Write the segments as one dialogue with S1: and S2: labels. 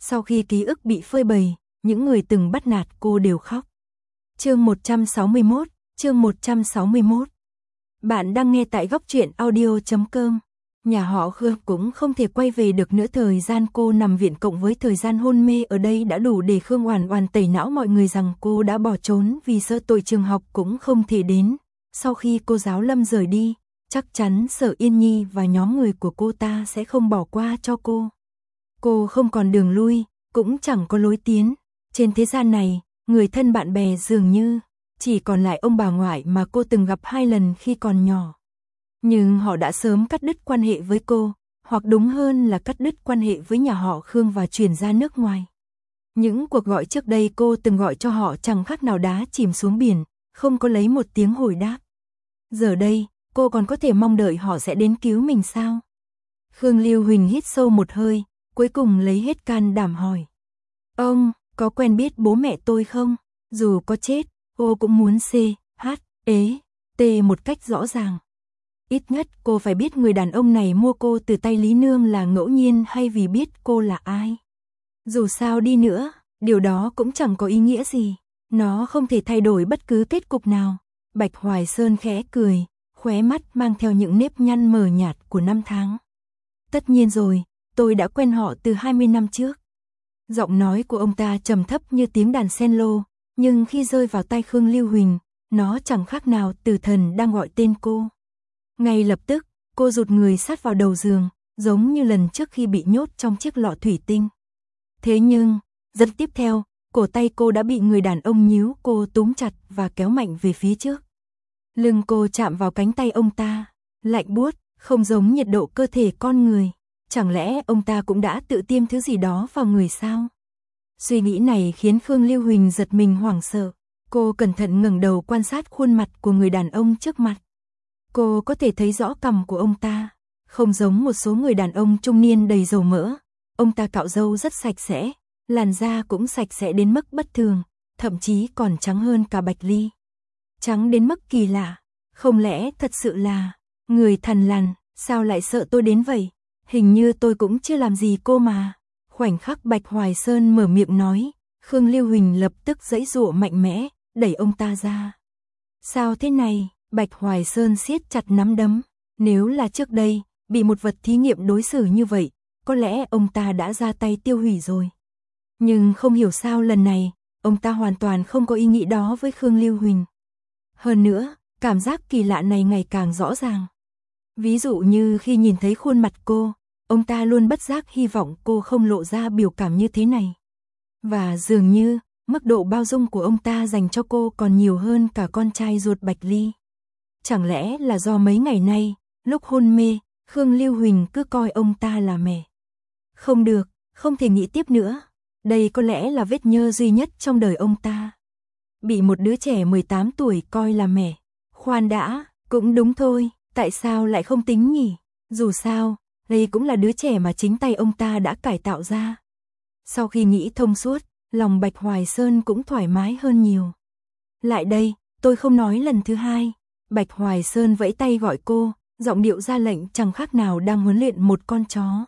S1: Sau khi ký ức bị phơi bày, những người từng bắt nạt cô đều khóc. Chương 161. Bạn đang nghe tại góc truyện audio.com. Nhà họ Khương cũng không thể quay về được nữa, thời gian cô nằm viện cộng với thời gian hôn mê ở đây đã đủ để Khương Oản Oản tẩy não mọi người rằng cô đã bỏ trốn, vì sợ tội trường học cũng không thể đến. Sau khi cô giáo Lâm rời đi, chắc chắn Sở Yên Nhi và nhóm người của cô ta sẽ không bỏ qua cho cô. Cô không còn đường lui, cũng chẳng có lối tiến. Trên thế gian này, người thân bạn bè dường như chỉ còn lại ông bà ngoại mà cô từng gặp 2 lần khi còn nhỏ. Nhưng họ đã sớm cắt đứt quan hệ với cô, hoặc đúng hơn là cắt đứt quan hệ với nhà họ Khương và chuyển ra nước ngoài. Những cuộc gọi trước đây cô từng gọi cho họ chẳng khác nào đá chìm xuống biển, không có lấy một tiếng hồi đáp. Giờ đây, cô còn có thể mong đợi họ sẽ đến cứu mình sao? Khương Lưu Huỳnh hít sâu một hơi, cuối cùng lấy hết can đảm hỏi. Ông, có quen biết bố mẹ tôi không? Dù có chết, cô cũng muốn CHT một cách rõ ràng. Ít nhất cô phải biết người đàn ông này mua cô từ tay Lý Nương là ngẫu nhiên hay vì biết cô là ai. Dù sao đi nữa, điều đó cũng chẳng có ý nghĩa gì. Nó không thể thay đổi bất cứ kết cục nào. Bạch Hoài Sơn khẽ cười, khóe mắt mang theo những nếp nhăn mờ nhạt của năm tháng. Tất nhiên rồi, tôi đã quen họ từ 20 năm trước. Giọng nói của ông ta trầm thấp như tiếng đàn cello, nhưng khi rơi vào tai Khương Lưu Huỳnh, nó chẳng khác nào tử thần đang gọi tên cô. Ngay lập tức, cô rụt người sát vào đầu giường, giống như lần trước khi bị nhốt trong chiếc lọ thủy tinh. Thế nhưng, giây tiếp theo, cổ tay cô đã bị người đàn ông nhíu cô túm chặt và kéo mạnh về phía trước. Lưng cô chạm vào cánh tay ông ta, lạnh buốt, không giống nhiệt độ cơ thể con người. Chẳng lẽ ông ta cũng đã tự tiêm thứ gì đó vào người sao? Suy nghĩ này khiến Khương Lưu Huỳnh giật mình hoảng sợ. Cô cẩn thận ngẩng đầu quan sát khuôn mặt của người đàn ông trước mặt. Cô có thể thấy rõ cằm của ông ta, không giống một số người đàn ông trung niên đầy dầu mỡ. Ông ta cạo râu rất sạch sẽ, làn da cũng sạch sẽ đến mức bất thường, thậm chí còn trắng hơn cả Bạch Ly. Trắng đến mức kỳ lạ, không lẽ thật sự là người thằn lằn, sao lại sợ tôi đến vậy? Hình như tôi cũng chưa làm gì cô mà. Khoảnh khắc Bạch Hoài Sơn mở miệng nói, Khương Lưu Huỳnh lập tức giãy giụa mạnh mẽ, đẩy ông ta ra. Sao thế này? Bạch Hoài Sơn siết chặt nắm đấm. Nếu là trước đây, bị một vật thí nghiệm đối xử như vậy, có lẽ ông ta đã ra tay tiêu hủy rồi. Nhưng không hiểu sao lần này, ông ta hoàn toàn không có ý nghĩ đó với Khương Lưu Huỳnh. Hơn nữa, cảm giác kỳ lạ này ngày càng rõ ràng. Ví dụ như khi nhìn thấy khuôn mặt cô, ông ta luôn bất giác hy vọng cô không lộ ra biểu cảm như thế này. Và dường như, mức độ bao dung của ông ta dành cho cô còn nhiều hơn cả con trai ruột Bạch Ly. Chẳng lẽ là do mấy ngày nay, lúc hôn mê, Khương Lưu Huỳnh cứ coi ông ta là mẹ. Không được, không thể nghĩ tiếp nữa. Đây có lẽ là vết nhơ duy nhất trong đời ông ta. Bị một đứa trẻ 18 tuổi coi là mẹ. Khoan đã, cũng đúng thôi, tại sao lại không tính nhỉ? Dù sao, đây cũng là đứa trẻ mà chính tay ông ta đã cải tạo ra. Sau khi nghĩ thông suốt, lòng Bạch Hoài Sơn cũng thoải mái hơn nhiều. Lại đây, tôi không nói lần thứ hai. Bạch Hoài Sơn vẫy tay gọi cô, giọng điệu ra lệnh chẳng khác nào đang huấn luyện một con chó.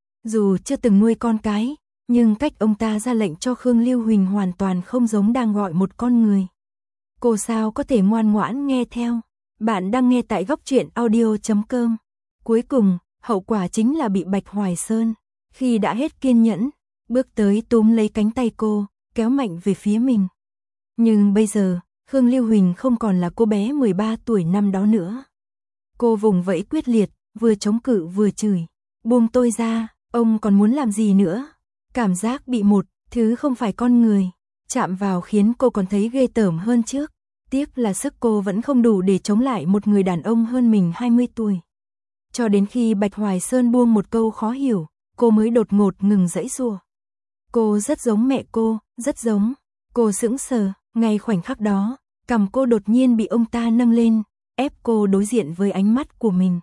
S1: Dù chưa từng nuôi con cái, nhưng cách ông ta ra lệnh cho Khương Lưu Huỳnh hoàn toàn không giống đang gọi một con người. Cô sao có thể ngoan ngoãn nghe theo? Bạn đang nghe tại góc truyện audio.com. Cuối cùng, hậu quả chính là bị Bạch Hoài Sơn, khi đã hết kiên nhẫn, bước tới túm lấy cánh tay cô, kéo mạnh về phía mình. Nhưng bây giờ, Khương Lưu Huỳnh không còn là cô bé 13 tuổi năm đó nữa. Cô vùng vẫy quyết liệt, vừa chống cự vừa chửi. Buông tôi ra, ông còn muốn làm gì nữa? Cảm giác bị một thứ không phải con người chạm vào khiến cô còn thấy ghê tởm hơn trước. Tiếc là sức cô vẫn không đủ để chống lại một người đàn ông hơn mình 20 tuổi. Cho đến khi Bạch Hoài Sơn buông một câu khó hiểu, cô mới đột ngột ngừng giãy giụa. Cô rất giống mẹ cô, rất giống. Cô sững sờ, ngay khoảnh khắc đó, cằm cô đột nhiên bị ông ta nâng lên, ép cô đối diện với ánh mắt của mình.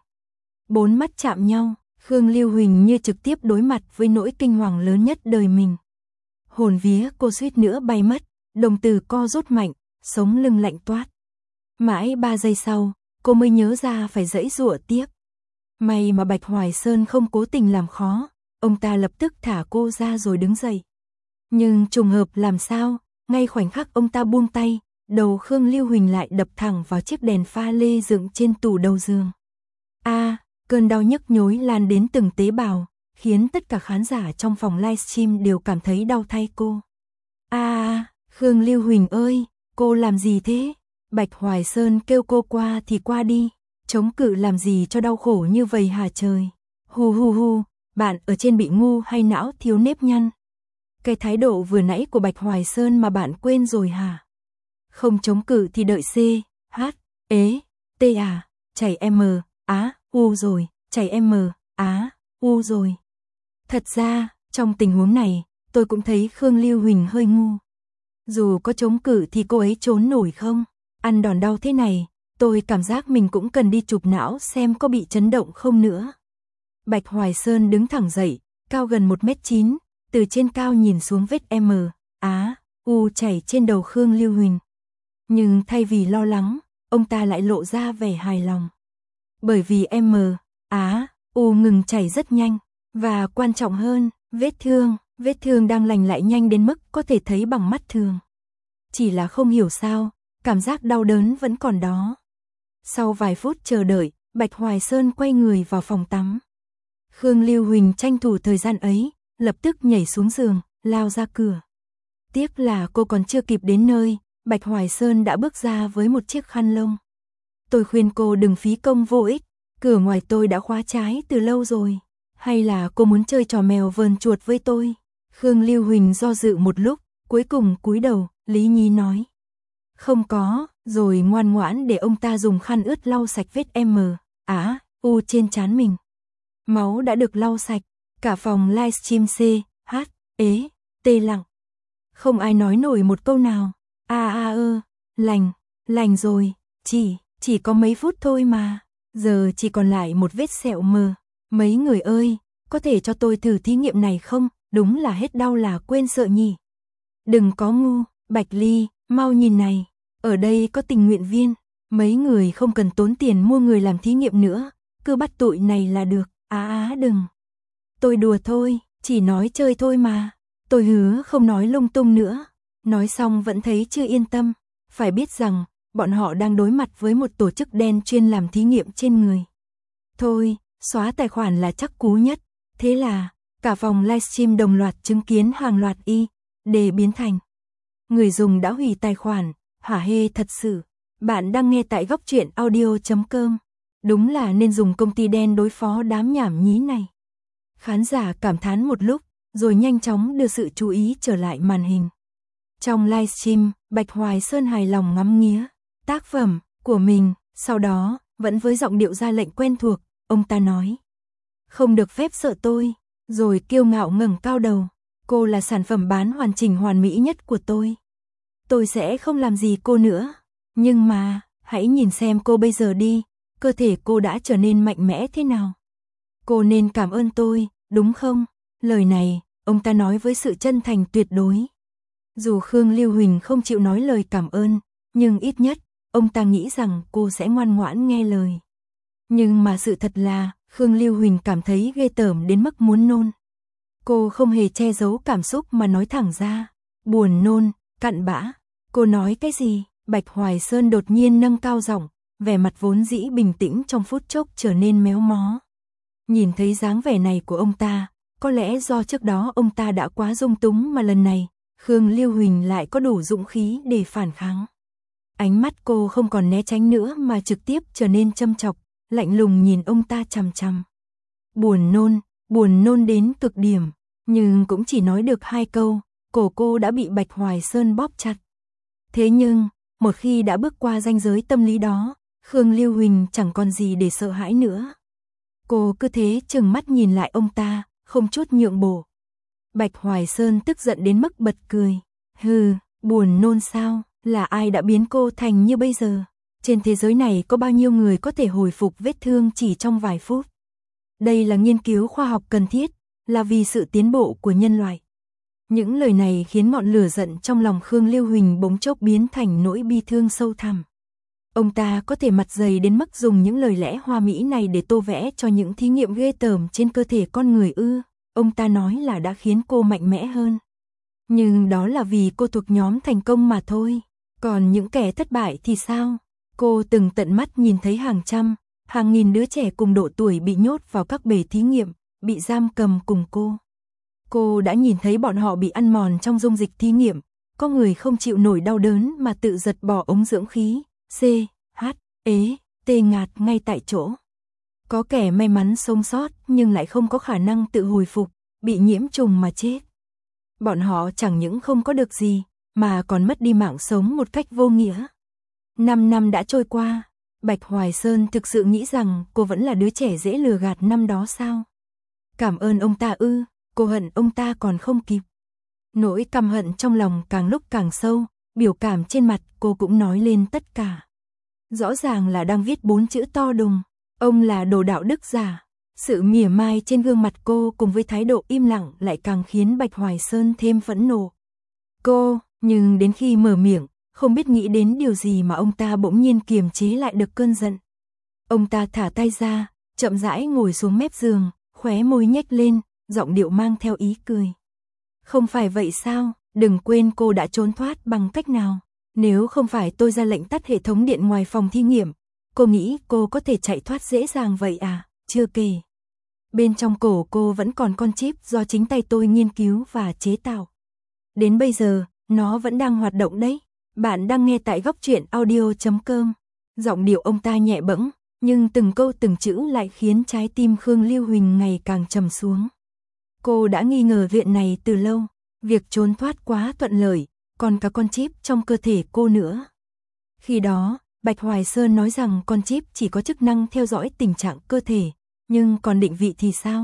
S1: 4 mắt chạm nhau, Khương Lưu Huỳnh như trực tiếp đối mặt với nỗi kinh hoàng lớn nhất đời mình. Hồn vía cô suýt nữa bay mất, đồng tử co rút mạnh, sống lưng lạnh toát. Mãi 3 giây sau, cô mới nhớ ra phải giãy giụa tiếp. May mà Bạch Hoài Sơn không cố tình làm khó, ông ta lập tức thả cô ra rồi đứng dậy. Nhưng trùng hợp làm sao, ngay khoảnh khắc ông ta buông tay, đầu Khương Lưu Huỳnh lại đập thẳng vào chiếc đèn pha lê dựng trên tủ đầu giường. Cơn đau nhức nhối lan đến từng tế bào, khiến tất cả khán giả trong phòng livestream đều cảm thấy đau thay cô. Khương Lưu Huỳnh ơi, cô làm gì thế? Bạch Hoài Sơn kêu cô qua thì qua đi, chống cự làm gì cho đau khổ như vậy hả trời? Hu, bạn ở trên bị ngu hay não thiếu nếp nhăn? Cái thái độ vừa nãy của Bạch Hoài Sơn mà bạn quên rồi hả? Không chống cự thì đợi C, H, E, T à, chảy M, U rồi, chảy M, U rồi. Thật ra, trong tình huống này, tôi cũng thấy Khương Lưu Huỳnh hơi ngu. Dù có chống cự thì cô ấy trốn nổi không? Ăn đòn đau thế này, tôi cảm giác mình cũng cần đi chụp não xem có bị chấn động không nữa. Bạch Hoài Sơn đứng thẳng dậy, cao gần 1m9, từ trên cao nhìn xuống vết M, U chảy trên đầu Khương Lưu Huỳnh. Nhưng thay vì lo lắng, ông ta lại lộ ra vẻ hài lòng. Bởi vì M, U ngừng chảy rất nhanh, và quan trọng hơn, vết thương đang lành lại nhanh đến mức có thể thấy bằng mắt thường. Chỉ là không hiểu sao, cảm giác đau đớn vẫn còn đó. Sau vài phút chờ đợi, Bạch Hoài Sơn quay người vào phòng tắm. Khương Lưu Huỳnh tranh thủ thời gian ấy, lập tức nhảy xuống giường, lao ra cửa. Tiếc là cô còn chưa kịp đến nơi, Bạch Hoài Sơn đã bước ra với một chiếc khăn lông. Tôi khuyên cô đừng phí công vô ích, cửa ngoài tôi đã khóa trái từ lâu rồi. Hay là cô muốn chơi trò mèo vờn chuột với tôi? Khương Lưu Huỳnh do dự một lúc, cuối cùng cúi đầu, Lý Nhi nói. Không có, rồi ngoan ngoãn để ông ta dùng khăn ướt lau sạch vết M, U trên trán mình. Máu đã được lau sạch, cả phòng livestream C, H, E, T lặng. Không ai nói nổi một câu nào. Lành rồi, chỉ có mấy phút thôi mà. Giờ chỉ còn lại một vết sẹo mờ. Mấy người ơi, có thể cho tôi thử thí nghiệm này không? Đúng là hết đau là quên sợ nhỉ. Đừng có ngu, Bạch Ly, mau nhìn này. Ở đây có tình nguyện viên. Mấy người không cần tốn tiền mua người làm thí nghiệm nữa. Cứ bắt tụi này là được. Đừng. Tôi đùa thôi, chỉ nói chơi thôi mà. Tôi hứa không nói lung tung nữa. Nói xong vẫn thấy chưa yên tâm. Phải biết rằng, bọn họ đang đối mặt với một tổ chức đen chuyên làm thí nghiệm trên người. Thôi, xóa tài khoản là chắc cú nhất. Thế là, cả phòng livestream đồng loạt chứng kiến hàng loạt để biến thành. Người dùng đã hủy tài khoản, hả hê thật sự. Bạn đang nghe tại góc truyện audio.com. Đúng là nên dùng công ty đen đối phó đám nhảm nhí này. Khán giả cảm thán một lúc, rồi nhanh chóng đưa sự chú ý trở lại màn hình. Trong livestream, Bạch Hoài Sơn hài lòng ngắm nghía tác phẩm của mình, sau đó, vẫn với giọng điệu ra lệnh quen thuộc, ông ta nói. Không được phép sợ tôi, rồi kiêu ngạo ngẩng cao đầu. Cô là sản phẩm bán hoàn chỉnh hoàn mỹ nhất của tôi. Tôi sẽ không làm gì cô nữa. Nhưng mà, hãy nhìn xem cô bây giờ đi, cơ thể cô đã trở nên mạnh mẽ thế nào. Cô nên cảm ơn tôi, đúng không? Lời này, ông ta nói với sự chân thành tuyệt đối. Dù Khương Lưu Huỳnh không chịu nói lời cảm ơn, nhưng ít nhất, ông ta nghĩ rằng cô sẽ ngoan ngoãn nghe lời. Nhưng mà sự thật là, Khương Lưu Huỳnh cảm thấy ghê tởm đến mức muốn nôn. Cô không hề che giấu cảm xúc mà nói thẳng ra. Buồn nôn, cặn bã. Cô nói cái gì? Bạch Hoài Sơn đột nhiên nâng cao giọng, vẻ mặt vốn dĩ bình tĩnh trong phút chốc trở nên méo mó. Nhìn thấy dáng vẻ này của ông ta, có lẽ do trước đó ông ta đã quá dung túng mà lần này, Khương Lưu Huỳnh lại có đủ dũng khí để phản kháng. Ánh mắt cô không còn né tránh nữa mà trực tiếp trở nên châm chọc, lạnh lùng nhìn ông ta chằm chằm. Buồn nôn đến cực điểm, nhưng cũng chỉ nói được 2 câu, cổ cô đã bị Bạch Hoài Sơn bóp chặt. Thế nhưng, một khi đã bước qua ranh giới tâm lý đó, Khương Lưu Huỳnh chẳng còn gì để sợ hãi nữa. Cô cứ thế trừng mắt nhìn lại ông ta, không chút nhượng bộ. Bạch Hoài Sơn tức giận đến mức bật cười. Hừ, buồn nôn sao, là ai đã biến cô thành như bây giờ? Trên thế giới này có bao nhiêu người có thể hồi phục vết thương chỉ trong vài phút? Đây là nghiên cứu khoa học cần thiết, là vì sự tiến bộ của nhân loại. Những lời này khiến ngọn lửa giận trong lòng Khương Lưu Huỳnh bỗng chốc biến thành nỗi bi thương sâu thẳm. Ông ta có thể mặt dày đến mức dùng những lời lẽ hoa mỹ này để tô vẽ cho những thí nghiệm ghê tởm trên cơ thể con người ư? ông ta nói là đã khiến cô mạnh mẽ hơn. Nhưng đó là vì cô thuộc nhóm thành công mà thôi. Còn những kẻ thất bại thì sao? Cô từng tận mắt nhìn thấy hàng trăm, hàng nghìn đứa trẻ cùng độ tuổi bị nhốt vào các bể thí nghiệm, bị giam cầm cùng cô. Cô đã nhìn thấy bọn họ bị ăn mòn trong dung dịch thí nghiệm, có người không chịu nổi đau đớn mà tự giật bỏ ống dưỡng khí, T ngạt ngay tại chỗ. Có kẻ may mắn sống sót nhưng lại không có khả năng tự hồi phục, bị nhiễm trùng mà chết. Bọn họ chẳng những không có được gì, mà còn mất đi mạng sống một cách vô nghĩa. 5 năm đã trôi qua, Bạch Hoài Sơn thực sự nghĩ rằng cô vẫn là đứa trẻ dễ lừa gạt năm đó sao? Cảm ơn ông ta ư? Cô hận ông ta còn không kịp. Nỗi căm hận trong lòng càng lúc càng sâu, biểu cảm trên mặt cô cũng nói lên tất cả. Rõ ràng là đang viết 4 chữ to đùng, ông là đồ đạo đức giả. Sự mỉa mai trên gương mặt cô cùng với thái độ im lặng lại càng khiến Bạch Hoài Sơn thêm phẫn nộ. Nhưng đến khi mở miệng, không biết nghĩ đến điều gì mà ông ta bỗng nhiên kiềm chế lại được cơn giận. Ông ta thả tay ra, chậm rãi ngồi xuống mép giường, khóe môi nhếch lên, giọng điệu mang theo ý cười. Không phải vậy sao, đừng quên cô đã trốn thoát bằng cách nào. Nếu không phải tôi ra lệnh tắt hệ thống điện ngoài phòng thí nghiệm, cô nghĩ cô có thể chạy thoát dễ dàng vậy à? Chưa kể, bên trong cổ cô vẫn còn con chip do chính tay tôi nghiên cứu và chế tạo. Đến bây giờ, nó vẫn đang hoạt động đấy. Bạn đang nghe tại Góc Truyện Audio.com. Giọng điệu ông ta nhẹ bẫng, nhưng từng câu từng chữ lại khiến trái tim Khương Lưu Huỳnh ngày càng trầm xuống. Cô đã nghi ngờ chuyện này từ lâu, việc trốn thoát quá thuận lợi, còn cả con chip trong cơ thể cô nữa. Khi đó, Bạch Hoài Sơn nói rằng con chip chỉ có chức năng theo dõi tình trạng cơ thể, nhưng còn định vị thì sao?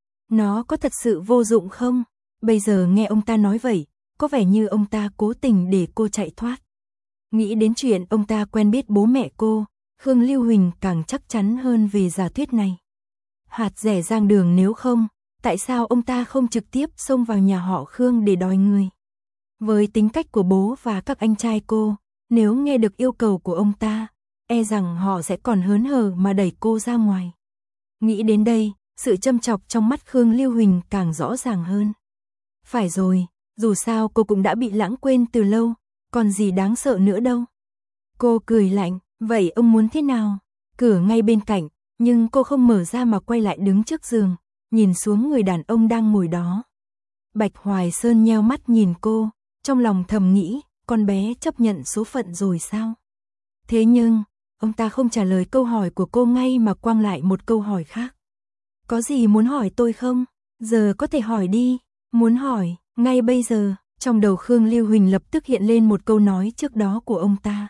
S1: Nó có thật sự vô dụng không? Bây giờ nghe ông ta nói vậy, có vẻ như ông ta cố tình để cô chạy thoát. Nghĩ đến chuyện ông ta quen biết bố mẹ cô, Khương Lưu Huỳnh càng chắc chắn hơn về giả thuyết này. Hạt rẻ rang đường nếu không, tại sao ông ta không trực tiếp xông vào nhà họ Khương để đòi người? Với tính cách của bố và các anh trai cô, nếu nghe được yêu cầu của ông ta, e rằng họ sẽ còn hớn hở mà đẩy cô ra ngoài. Nghĩ đến đây, sự châm chọc trong mắt Khương Lưu Huỳnh càng rõ ràng hơn. Phải rồi, dù sao cô cũng đã bị lãng quên từ lâu, còn gì đáng sợ nữa đâu. Cô cười lạnh, vậy ông muốn thế nào? Cửa ngay bên cạnh, nhưng cô không mở ra mà quay lại đứng trước giường, nhìn xuống người đàn ông đang ngồi đó. Bạch Hoài Sơn nheo mắt nhìn cô, trong lòng thầm nghĩ, con bé chấp nhận số phận rồi sao? Thế nhưng, ông ta không trả lời câu hỏi của cô ngay mà quăng lại một câu hỏi khác. Có gì muốn hỏi tôi không? Giờ có thể hỏi đi. Muốn hỏi, ngay bây giờ, trong đầu Khương Lưu Huỳnh lập tức hiện lên một câu nói trước đó của ông ta.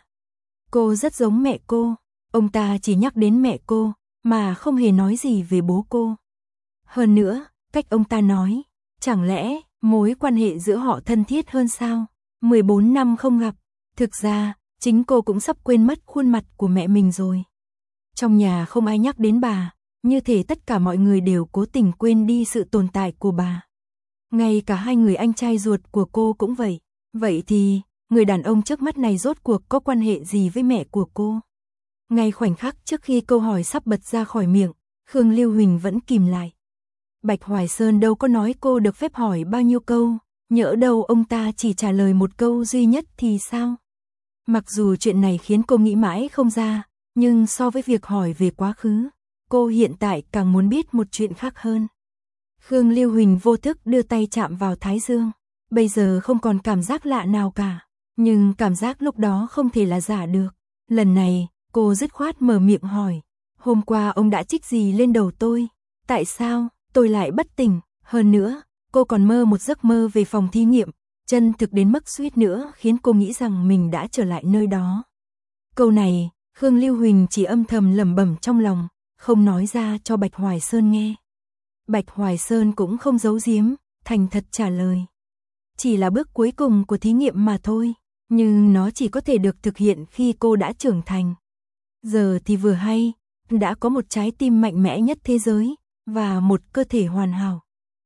S1: Cô rất giống mẹ cô, ông ta chỉ nhắc đến mẹ cô, mà không hề nói gì về bố cô. Hơn nữa, cách ông ta nói, chẳng lẽ mối quan hệ giữa họ thân thiết hơn sao? 14 năm không gặp, thực ra, chính cô cũng sắp quên mất khuôn mặt của mẹ mình rồi. Trong nhà không ai nhắc đến bà, như thể tất cả mọi người đều cố tình quên đi sự tồn tại của bà. Ngay cả hai người anh trai ruột của cô cũng vậy. Vậy thì, người đàn ông trước mắt này rốt cuộc có quan hệ gì với mẹ của cô? Ngay khoảnh khắc trước khi câu hỏi sắp bật ra khỏi miệng, Khương Lưu Huỳnh vẫn kìm lại. Bạch Hoài Sơn đâu có nói cô được phép hỏi bao nhiêu câu, nhỡ đâu ông ta chỉ trả lời một câu duy nhất thì sao? Mặc dù chuyện này khiến cô nghĩ mãi không ra, nhưng so với việc hỏi về quá khứ, cô hiện tại càng muốn biết một chuyện khác hơn. Khương Lưu Huỳnh vô thức đưa tay chạm vào thái dương, bây giờ không còn cảm giác lạ nào cả, nhưng cảm giác lúc đó không thể là giả được. Lần này, cô dứt khoát mở miệng hỏi, hôm qua ông đã trích gì lên đầu tôi? Tại sao tôi lại bất tỉnh? Hơn nữa, cô còn mơ một giấc mơ về phòng thí nghiệm, chân thực đến mức suýt nữa khiến cô nghĩ rằng mình đã trở lại nơi đó. Câu này, Khương Lưu Huỳnh chỉ âm thầm lẩm bẩm trong lòng, không nói ra cho Bạch Hoài Sơn nghe. Bạch Hoài Sơn cũng không giấu giếm, thành thật trả lời. Chỉ là bước cuối cùng của thí nghiệm mà thôi, nhưng nó chỉ có thể được thực hiện khi cô đã trưởng thành. Giờ thì vừa hay, đã có một trái tim mạnh mẽ nhất thế giới, và một cơ thể hoàn hảo.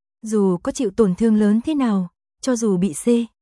S1: Dù có chịu tổn thương lớn thế nào, cho dù bị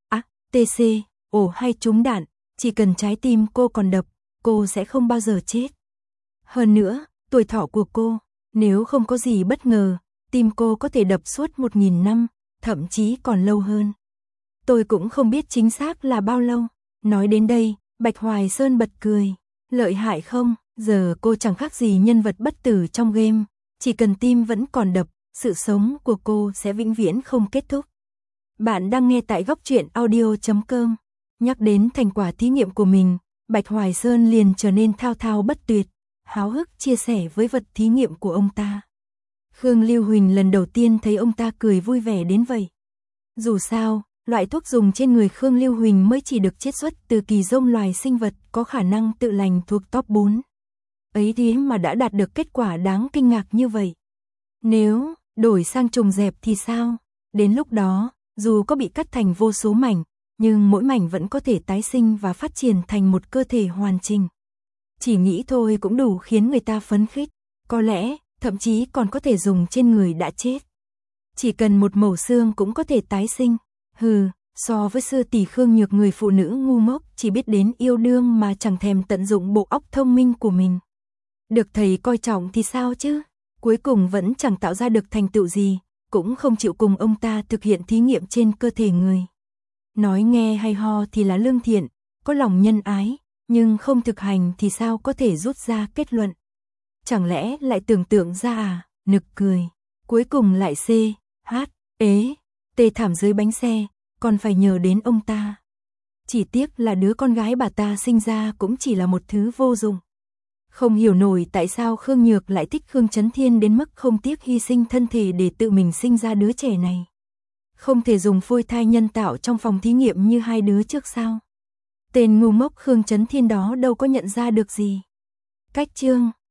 S1: TC, ổ hay trúng đạn, chỉ cần trái tim cô còn đập, cô sẽ không bao giờ chết. Hơn nữa, tuổi thọ của cô, nếu không có gì bất ngờ, tim cô có thể đập suốt 1000 năm, thậm chí còn lâu hơn. Tôi cũng không biết chính xác là bao lâu. Nói đến đây, Bạch Hoài Sơn bật cười. Lợi hại không? Giờ cô chẳng khác gì nhân vật bất tử trong game. Chỉ cần tim vẫn còn đập, sự sống của cô sẽ vĩnh viễn không kết thúc. Bạn đang nghe tại Góc Truyện Audio.com. Nhắc đến thành quả thí nghiệm của mình, Bạch Hoài Sơn liền trở nên thao thao bất tuyệt, háo hức chia sẻ với vật thí nghiệm của ông ta. Khương Lưu Huỳnh lần đầu tiên thấy ông ta cười vui vẻ đến vậy. Dù sao, loại thuốc dùng trên người Khương Lưu Huỳnh mới chỉ được chiết xuất từ kỳ rông loài sinh vật có khả năng tự lành thuộc top 4. Ấy thế mà đã đạt được kết quả đáng kinh ngạc như vậy. Nếu đổi sang trùng dẹp thì sao? Đến lúc đó, dù có bị cắt thành vô số mảnh, nhưng mỗi mảnh vẫn có thể tái sinh và phát triển thành một cơ thể hoàn chỉnh. Chỉ nghĩ thôi cũng đủ khiến người ta phấn khích, có lẽ, thậm chí còn có thể dùng trên người đã chết. Chỉ cần một mẩu xương cũng có thể tái sinh. So với sư tỷ Khương Nhược, người phụ nữ ngu ngốc chỉ biết đến yêu đương mà chẳng thèm tận dụng bộ óc thông minh của mình. Được thầy coi trọng thì sao chứ? Cuối cùng vẫn chẳng tạo ra được thành tựu gì, cũng không chịu cùng ông ta thực hiện thí nghiệm trên cơ thể người. Nói nghe hay ho thì là lương thiện, có lòng nhân ái, nhưng không thực hành thì sao có thể rút ra kết luận? Chẳng lẽ lại tưởng tượng ra à? Nực cười. Cuối cùng lại tê thảm dưới bánh xe, còn phải nhờ đến ông ta. Chỉ tiếc là đứa con gái bà ta sinh ra cũng chỉ là một thứ vô dụng. Không hiểu nổi tại sao Khương Nhược lại thích Khương Chấn Thiên đến mức không tiếc hy sinh thân thể để tự mình sinh ra đứa trẻ này. Không thể dùng phôi thai nhân tạo trong phòng thí nghiệm như hai đứa trước sao? Tên ngu ngốc Khương Chấn Thiên đó đâu có nhận ra được gì. Cách chương